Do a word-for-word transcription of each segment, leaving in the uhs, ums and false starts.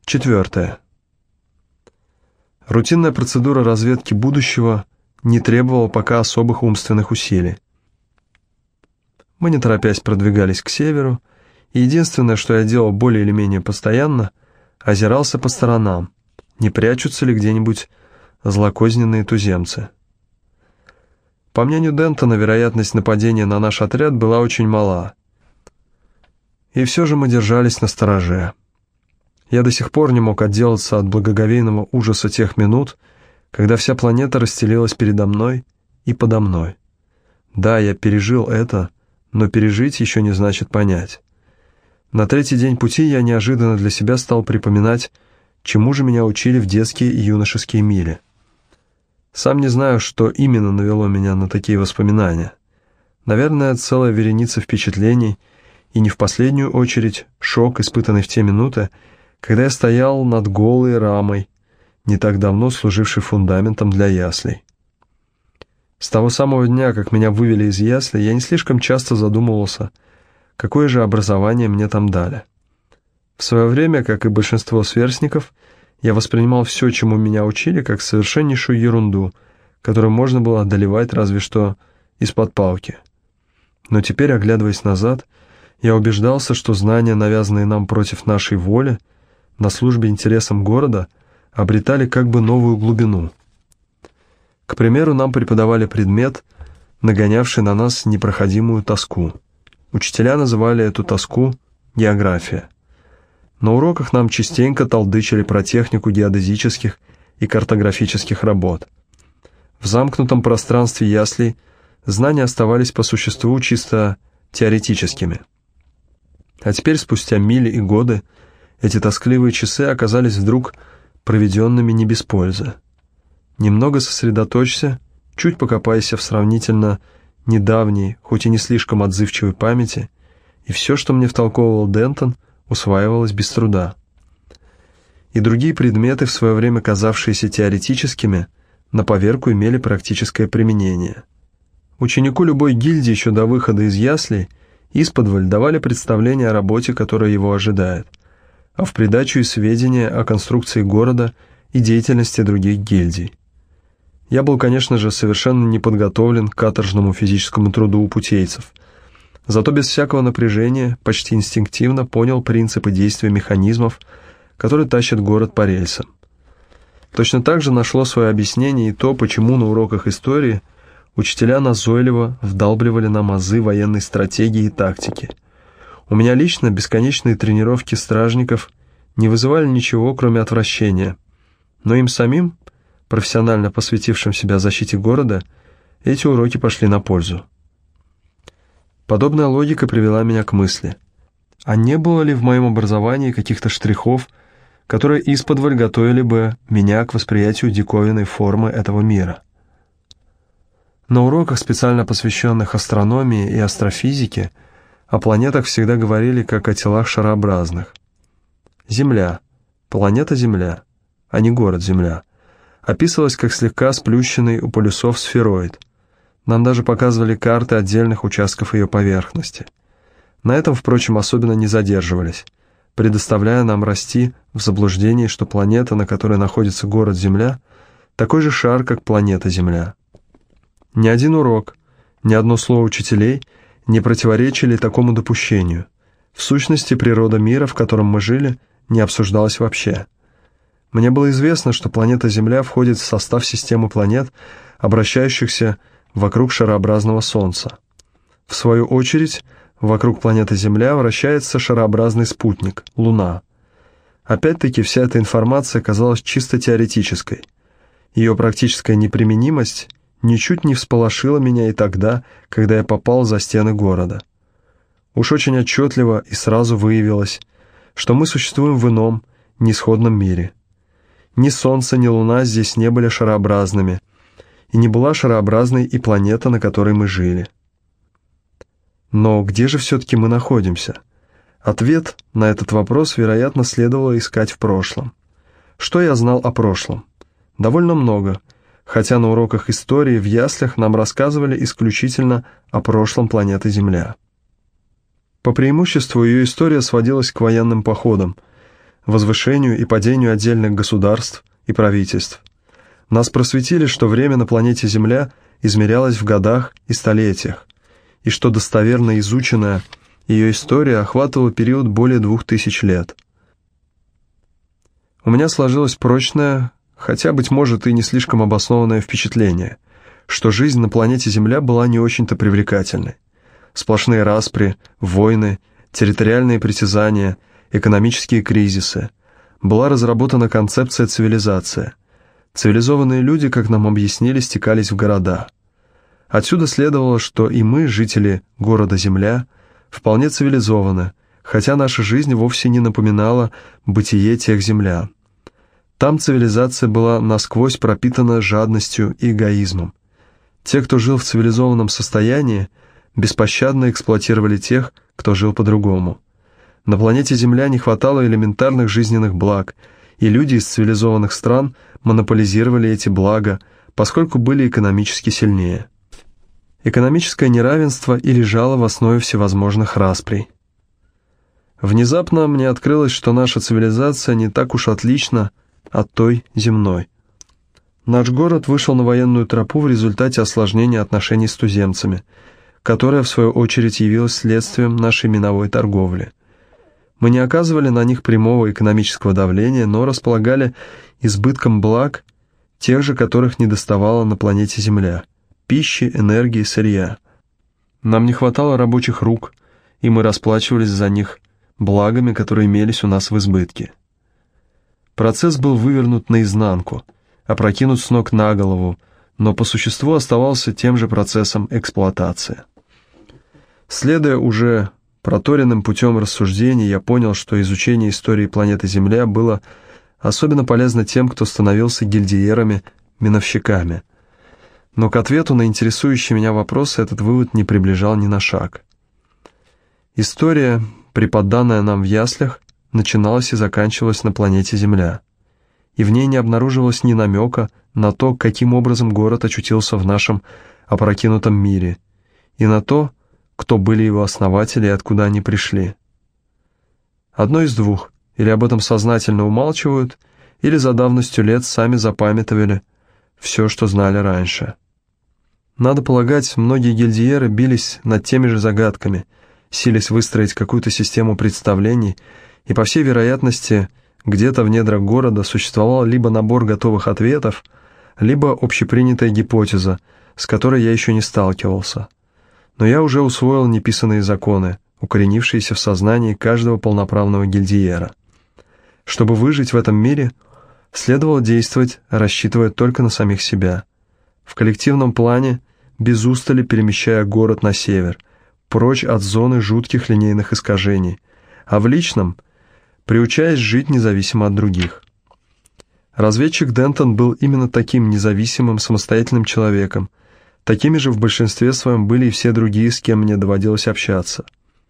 Четвертое. Рутинная процедура разведки будущего не требовала пока особых умственных усилий. Мы, не торопясь, продвигались к северу, и единственное, что я делал более или менее постоянно, озирался по сторонам, не прячутся ли где-нибудь злокозненные туземцы. По мнению Дентона, вероятность нападения на наш отряд была очень мала. И все же мы держались настороже. Я до сих пор не мог отделаться от благоговейного ужаса тех минут, когда вся планета расстелилась передо мной и подо мной. Да, я пережил это, но пережить еще не значит понять. На третий день пути я неожиданно для себя стал припоминать, чему же меня учили в детские и юношеские мили. Сам не знаю, что именно навело меня на такие воспоминания. Наверное, целая вереница впечатлений, и не в последнюю очередь шок, испытанный в те минуты, когда я стоял над голой рамой, не так давно служившей фундаментом для яслей. С того самого дня, как меня вывели из яслей, я не слишком часто задумывался, какое же образование мне там дали. В свое время, как и большинство сверстников, я воспринимал все, чему меня учили, как совершеннейшую ерунду, которую можно было одолевать разве что из-под палки. Но теперь, оглядываясь назад, я убеждался, что знания, навязанные нам против нашей воли, на службе интересам города, обретали как бы новую глубину. К примеру, нам преподавали предмет, нагонявший на нас непроходимую тоску. Учителя называли эту тоску география. На уроках нам частенько толдычили про технику геодезических и картографических работ. В замкнутом пространстве яслей знания оставались по существу чисто теоретическими. А теперь, спустя мили и годы, эти тоскливые часы оказались вдруг проведенными не без пользы. Немного сосредоточься, чуть покопайся в сравнительно недавней, хоть и не слишком отзывчивой памяти, и все, что мне втолковывал Дентон, усваивалось без труда. И другие предметы, в свое время казавшиеся теоретическими, на поверку имели практическое применение. Ученику любой гильдии еще до выхода из яслей исподволь давали представление о работе, которая его ожидает, а в придачу и сведения о конструкции города и деятельности других гильдий. Я был, конечно же, совершенно не подготовлен к каторжному физическому труду у путейцев, зато без всякого напряжения, почти инстинктивно понял принципы действия механизмов, которые тащат город по рельсам. Точно так же нашло свое объяснение и то, почему на уроках истории учителя назойливо вдалбливали нам азы военной стратегии и тактики. У меня лично бесконечные тренировки стражников не вызывали ничего, кроме отвращения, но им самим, профессионально посвятившим себя защите города, эти уроки пошли на пользу. Подобная логика привела меня к мысли, а не было ли в моем образовании каких-то штрихов, которые исподволь готовили бы меня к восприятию диковинной формы этого мира? На уроках, специально посвященных астрономии и астрофизике, о планетах всегда говорили как о телах шарообразных. Земля, планета Земля, а не город Земля, описывалась как слегка сплющенный у полюсов сфероид. Нам даже показывали карты отдельных участков ее поверхности. На этом, впрочем, особенно не задерживались, предоставляя нам расти в заблуждении, что планета, на которой находится город Земля, такой же шар, как планета Земля. Ни один урок, ни одно слово учителей не противоречили такому допущению. В сущности, природа мира, в котором мы жили, не обсуждалась вообще. Мне было известно, что планета Земля входит в состав системы планет, обращающихся вокруг шарообразного Солнца. В свою очередь, вокруг планеты Земля вращается шарообразный спутник, Луна. Опять-таки, вся эта информация казалась чисто теоретической. Ее практическая неприменимость ничуть не всполошила меня и тогда, когда я попал за стены города. Уж очень отчетливо и сразу выявилось, что мы существуем в ином, несходном мире. Ни Солнце, ни Луна здесь не были шарообразными, и не была шарообразной и планета, на которой мы жили. Но где же все-таки мы находимся? Ответ на этот вопрос, вероятно, следовало искать в прошлом. Что я знал о прошлом? Довольно много, хотя на уроках истории в яслях нам рассказывали исключительно о прошлом планеты Земля. По преимуществу ее история сводилась к военным походам. возвышению и падению отдельных государств и правительств. Нас просветили, что время на планете Земля измерялось в годах и столетиях, и что достоверно изученная ее история охватывала период более двух тысяч лет. У меня сложилось прочное, хотя, быть может, и не слишком обоснованное впечатление, что жизнь на планете Земля была не очень-то привлекательной. Сплошные распри, войны, территориальные притязания, экономические кризисы. Была разработана концепция цивилизации. Цивилизованные люди, как нам объяснили, стекались в города. Отсюда следовало, что и мы, жители города Земля, вполне цивилизованы, хотя наша жизнь вовсе не напоминала бытие тех землян. Там цивилизация была насквозь пропитана жадностью и эгоизмом. Те, кто жил в цивилизованном состоянии, беспощадно эксплуатировали тех, кто жил по-другому. На планете Земля не хватало элементарных жизненных благ, и люди из цивилизованных стран монополизировали эти блага, поскольку были экономически сильнее. Экономическое неравенство и лежало в основе всевозможных расприй. Внезапно мне открылось, что наша цивилизация не так уж отлична от той земной. Наш город вышел на военную тропу в результате осложнения отношений с туземцами, которая, в свою очередь, явилась следствием нашей миновой торговли. Мы не оказывали на них прямого экономического давления, но располагали избытком благ, тех же, которых недоставало на планете Земля – пищи, энергии, сырья. Нам не хватало рабочих рук, и мы расплачивались за них благами, которые имелись у нас в избытке. Процесс был вывернут наизнанку, опрокинут с ног на голову, но по существу оставался тем же процессом эксплуатации. Следуя уже проторенным путем рассуждений, я понял, что изучение истории планеты Земля было особенно полезно тем, кто становился гильдиерами-миновщиками. Но к ответу на интересующие меня вопросы этот вывод не приближал ни на шаг. История, преподанная нам в яслях, начиналась и заканчивалась на планете Земля, и в ней не обнаруживалось ни намека на то, каким образом город очутился в нашем опрокинутом мире, и на то, кто были его основатели и откуда они пришли. Одно из двух: или об этом сознательно умалчивают, или за давностью лет сами запамятовали все, что знали раньше. Надо полагать, многие гильдиеры бились над теми же загадками, сились выстроить какую-то систему представлений, и, по всей вероятности, где-то в недрах города существовал либо набор готовых ответов, либо общепринятая гипотеза, с которой я еще не сталкивался. Но я уже усвоил неписанные законы, укоренившиеся в сознании каждого полноправного гильдиера. Чтобы выжить в этом мире, следовало действовать, рассчитывая только на самих себя. В коллективном плане, без устали перемещая город на север, прочь от зоны жутких линейных искажений, а в личном – приучаясь жить независимо от других. Разведчик Дентон был именно таким независимым, самостоятельным человеком. Такими же в большинстве своем были и все другие, с кем мне доводилось общаться.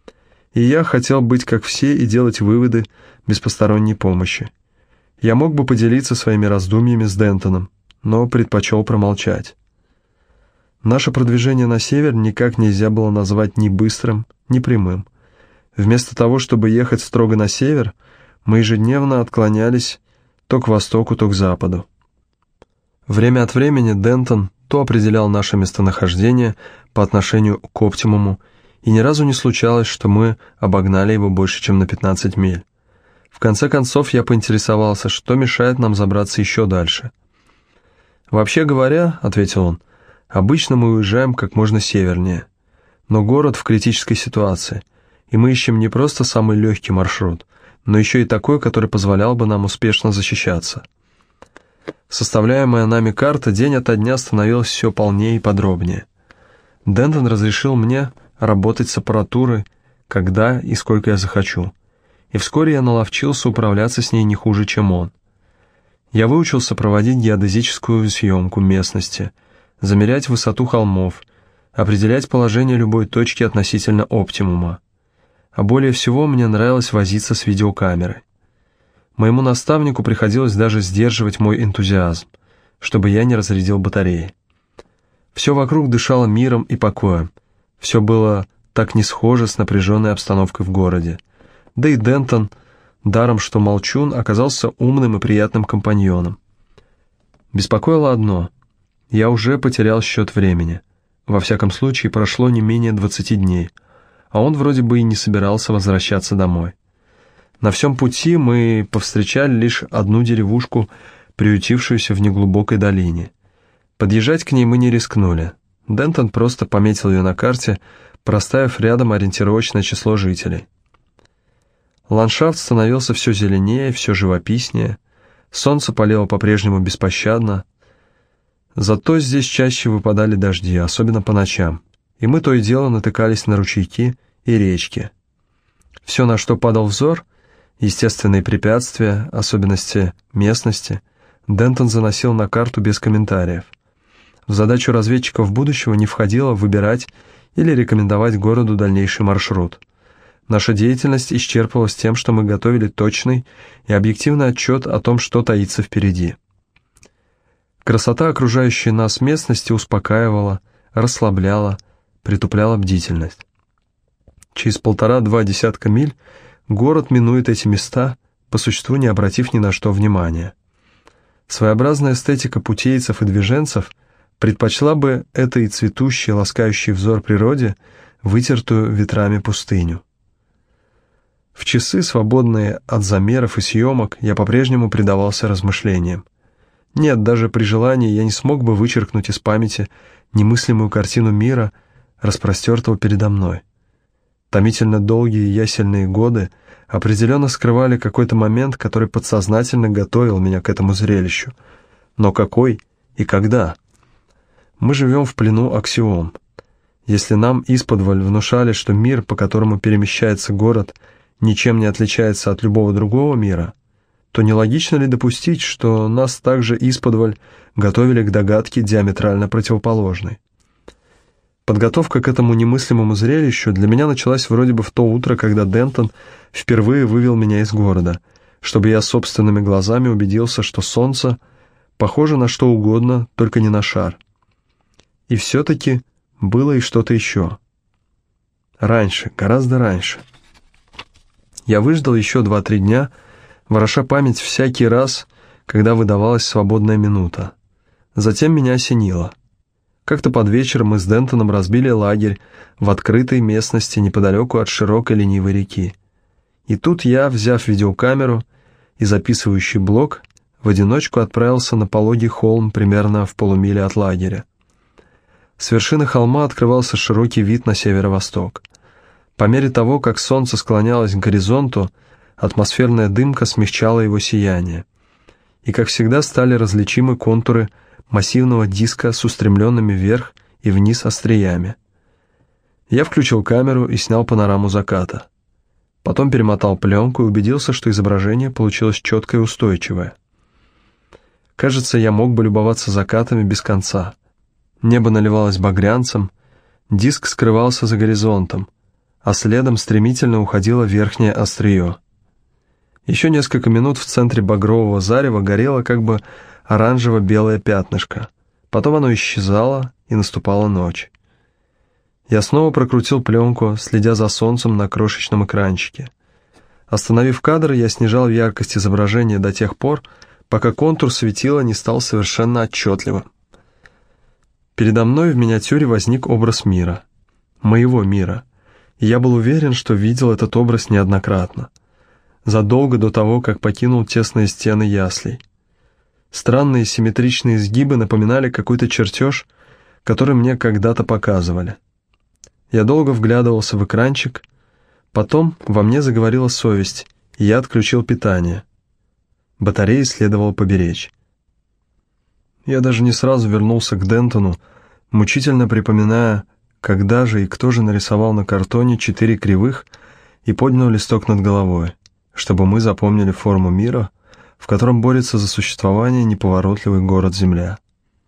И я хотел быть как все и делать выводы без посторонней помощи. Я мог бы поделиться своими раздумьями с Дентоном, но предпочел промолчать. Наше продвижение на север никак нельзя было назвать ни быстрым, ни прямым. Вместо того, чтобы ехать строго на север, мы ежедневно отклонялись то к востоку, то к западу. Время от времени Дентон то определял наше местонахождение по отношению к оптимуму, и ни разу не случалось, что мы обогнали его больше, чем на пятнадцать миль. В конце концов, я поинтересовался, что мешает нам забраться еще дальше. «Вообще говоря, — ответил он, — обычно мы уезжаем как можно севернее, но город в критической ситуации, и мы ищем не просто самый легкий маршрут, но еще и такой, который позволял бы нам успешно защищаться». Составляемая нами карта день ото дня становилась все полнее и подробнее. Дентон разрешил мне работать с аппаратурой, когда и сколько я захочу, и вскоре я наловчился управляться с ней не хуже, чем он. Я выучился проводить геодезическую съемку местности, замерять высоту холмов, определять положение любой точки относительно оптимума. А более всего мне нравилось возиться с видеокамерой. Моему наставнику приходилось даже сдерживать мой энтузиазм, чтобы я не разрядил батареи. Все вокруг дышало миром и покоем, все было так не схоже с напряженной обстановкой в городе. Да и Дентон даром что молчун оказался умным и приятным компаньоном. Беспокоило одно — я уже потерял счет времени. Во всяком случае, прошло не менее двадцати дней, а он вроде бы и не собирался возвращаться домой. На всем пути мы повстречали лишь одну деревушку, приютившуюся в неглубокой долине. Подъезжать к ней мы не рискнули. Дентон просто пометил ее на карте, проставив рядом ориентировочное число жителей. Ландшафт становился все зеленее, все живописнее, солнце палило по-прежнему беспощадно, зато здесь чаще выпадали дожди, особенно по ночам, и мы то и дело натыкались на ручейки и речки. Все, на что падал взор, естественные препятствия, особенности местности, Дентон заносил на карту без комментариев. В задачу разведчиков будущего не входило выбирать или рекомендовать городу дальнейший маршрут. Наша деятельность исчерпывалась тем, что мы готовили точный и объективный отчет о том, что таится впереди. Красота окружающей нас местности успокаивала, расслабляла, притупляла бдительность. Через полтора-два десятка миль город минует эти места, по существу не обратив ни на что внимания. Своеобразная эстетика путейцев и движенцев предпочла бы этой цветущей, ласкающей взор природе, вытертую ветрами пустыню. В часы, свободные от замеров и съемок, я по-прежнему предавался размышлениям. Нет, даже при желании я не смог бы вычеркнуть из памяти немыслимую картину мира, распростертого передо мной. Томительно долгие ясельные годы определенно скрывали какой-то момент, который подсознательно готовил меня к этому зрелищу. Но какой и когда? Мы живем в плену аксиом. Если нам исподволь внушали, что мир, по которому перемещается город, ничем не отличается от любого другого мира, то нелогично ли допустить, что нас также исподволь готовили к догадке диаметрально противоположной? Подготовка к этому немыслимому зрелищу для меня началась вроде бы в то утро, когда Дентон впервые вывел меня из города, чтобы я собственными глазами убедился, что солнце похоже на что угодно, только не на шар. И все-таки было и что-то еще. Раньше, гораздо раньше. Я выждал еще два-три дня, вороша память всякий раз, когда выдавалась свободная минута. Затем меня осенило. Как-то под вечер мы с Дентоном разбили лагерь в открытой местности неподалеку от широкой ленивой реки. И тут я, взяв видеокамеру и записывающий блок, в одиночку отправился на пологий холм примерно в полумиле от лагеря. С вершины холма открывался широкий вид на северо-восток. По мере того, как солнце склонялось к горизонту, атмосферная дымка смягчала его сияние, и, как всегда, стали различимы контуры массивного диска с устремленными вверх и вниз остриями. Я включил камеру и снял панораму заката. Потом перемотал пленку и убедился, что изображение получилось четкое и устойчивое. Кажется, я мог бы любоваться закатами без конца. Небо наливалось багрянцем, диск скрывался за горизонтом, а следом стремительно уходило верхнее острие. Еще несколько минут в центре багрового зарева горело как бы оранжево-белое пятнышко. Потом оно исчезало, и наступала ночь. Я снова прокрутил пленку, следя за солнцем на крошечном экранчике. Остановив кадр, я снижал яркость изображения до тех пор, пока контур светила не стал совершенно отчетливым. Передо мной в миниатюре возник образ мира. Моего мира. И я был уверен, что видел этот образ неоднократно. Задолго до того, как покинул тесные стены яслей. Странные симметричные изгибы напоминали какой-то чертеж, который мне когда-то показывали. Я долго вглядывался в экранчик, потом во мне заговорила совесть, и я отключил питание. Батареи следовало поберечь. Я даже не сразу вернулся к Дентону, мучительно припоминая, когда же и кто же нарисовал на картоне четыре кривых и поднял листок над головой, чтобы мы запомнили форму мира, в котором борется за существование неповоротливый город-земля.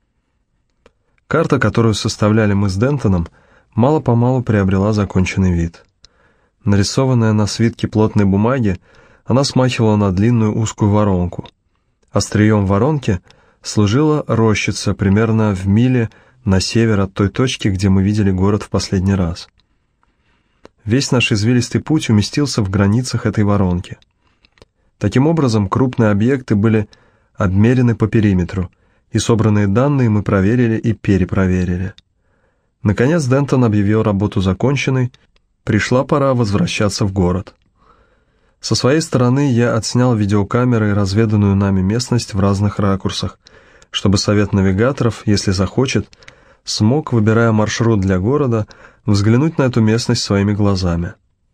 Карта, которую составляли мы с Дентоном, мало-помалу приобрела законченный вид. Нарисованная на свитке плотной бумаги, она смахивала на длинную узкую воронку. Острием воронки служила рощица примерно в миле на север от той точки, где мы видели город в последний раз. Весь наш извилистый путь уместился в границах этой воронки. Таким образом, крупные объекты были обмерены по периметру, и собранные данные мы проверили и перепроверили. Наконец Дентон объявил работу законченной, пришла пора возвращаться в город. Со своей стороны я отснял видеокамерой разведанную нами местность в разных ракурсах, чтобы совет навигаторов, если захочет, смог, выбирая маршрут для города, взглянуть на эту местность своими глазами.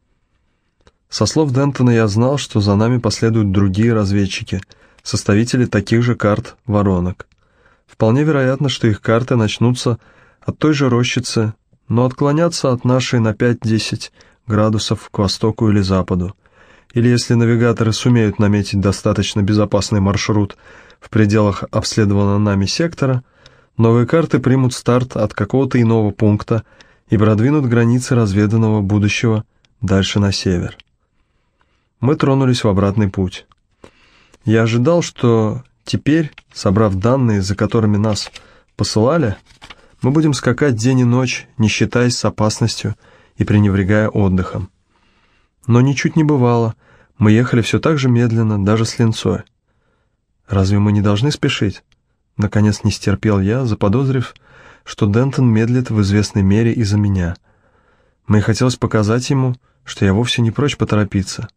Со слов Дентона я знал, что за нами последуют другие разведчики, составители таких же карт воронок. Вполне вероятно, что их карты начнутся от той же рощицы, но отклонятся от нашей на пять-десять градусов к востоку или западу. Или если навигаторы сумеют наметить достаточно безопасный маршрут в пределах обследованного нами сектора, новые карты примут старт от какого-то иного пункта и продвинут границы разведанного будущего дальше на север. Мы тронулись в обратный путь. Я ожидал, что теперь, собрав данные, за которыми нас посылали, мы будем скакать день и ночь, не считаясь с опасностью и пренебрегая отдыхом. Но ничуть не бывало, мы ехали все так же медленно, даже с линцой. Разве мы не должны спешить? Наконец не стерпел я, заподозрив, что Дентон медлит в известной мере из-за меня. Мне хотелось показать ему, что я вовсе не прочь поторопиться.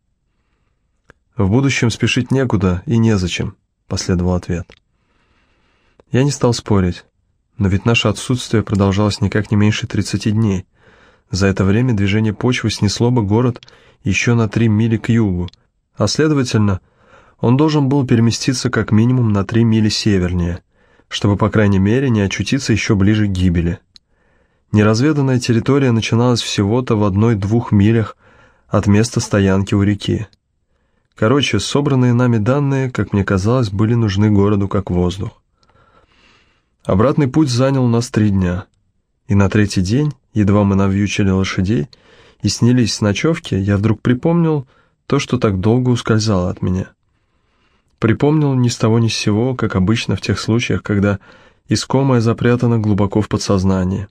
«В будущем спешить некуда и незачем», — последовал ответ. Я не стал спорить, но ведь наше отсутствие продолжалось никак не меньше тридцати дней. За это время движение почвы снесло бы город еще на три мили к югу, а следовательно, он должен был переместиться как минимум на три мили севернее, чтобы, по крайней мере, не очутиться еще ближе к гибели. Неразведанная территория начиналась всего-то в одной-двух милях от места стоянки у реки. Короче, собранные нами данные, как мне казалось, были нужны городу как воздух. Обратный путь занял у нас три дня, и на третий день, едва мы навьючили лошадей и снялись с ночевки, я вдруг припомнил то, что так долго ускользало от меня. Припомнил ни с того ни с сего, как обычно в тех случаях, когда искомое запрятано глубоко в подсознании.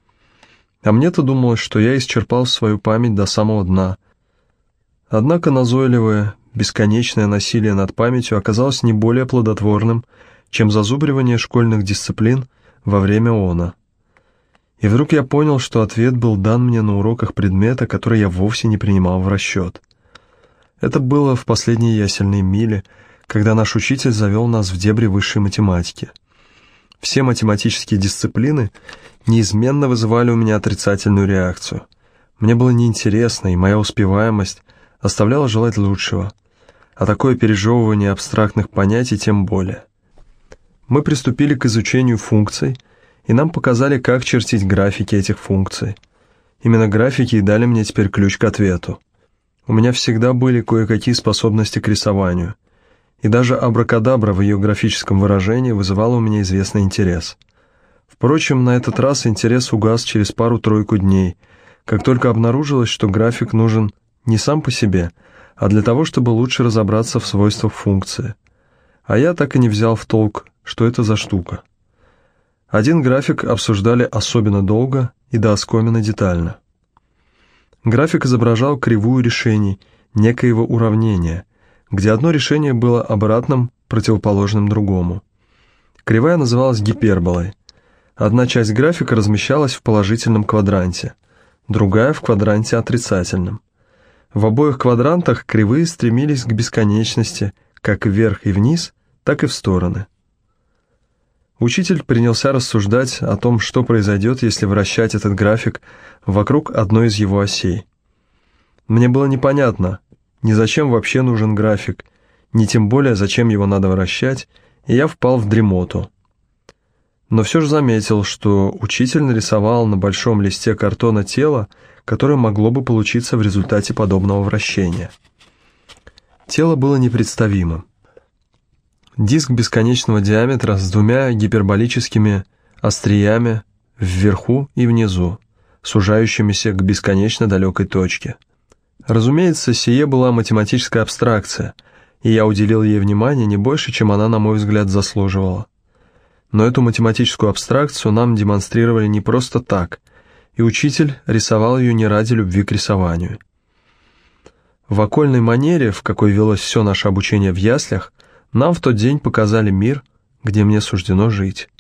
А мне-то думалось, что я исчерпал свою память до самого дна. Однако назойливое, бесконечное насилие над памятью оказалось не более плодотворным, чем зазубривание школьных дисциплин во время она. И вдруг я понял, что ответ был дан мне на уроках предмета, который я вовсе не принимал в расчет. Это было в последние ясельные мили, когда наш учитель завел нас в дебри высшей математики. Все математические дисциплины неизменно вызывали у меня отрицательную реакцию. Мне было неинтересно, и моя успеваемость оставляла желать лучшего, а такое пережевывание абстрактных понятий тем более. Мы приступили к изучению функций, и нам показали, как чертить графики этих функций. Именно графики и дали мне теперь ключ к ответу. У меня всегда были кое-какие способности к рисованию, и даже абракадабра в ее графическом выражении вызывала у меня известный интерес. Впрочем, на этот раз интерес угас через пару-тройку дней, как только обнаружилось, что график нужен не сам по себе, а для того, чтобы лучше разобраться в свойствах функции. А я так и не взял в толк, что это за штука. Один график обсуждали особенно долго и до оскомины детально. График изображал кривую решений некоего уравнения, где одно решение было обратным, противоположным другому. Кривая называлась гиперболой. Одна часть графика размещалась в положительном квадранте, другая в квадранте отрицательном. В обоих квадрантах кривые стремились к бесконечности, как вверх и вниз, так и в стороны. Учитель принялся рассуждать о том, что произойдет, если вращать этот график вокруг одной из его осей. Мне было непонятно, ни зачем вообще нужен график, ни тем более, зачем его надо вращать, и я впал в дремоту. Но все же заметил, что учитель нарисовал на большом листе картона тело, которое могло бы получиться в результате подобного вращения. Тело было непредставимым. Диск бесконечного диаметра с двумя гиперболическими остриями вверху и внизу, сужающимися к бесконечно далекой точке. Разумеется, сие была математическая абстракция, и я уделил ей внимание не больше, чем она, на мой взгляд, заслуживала. Но эту математическую абстракцию нам демонстрировали не просто так, и учитель рисовал ее не ради любви к рисованию. В окольной манере, в какой велось все наше обучение в яслях, нам в тот день показали мир, где мне суждено жить.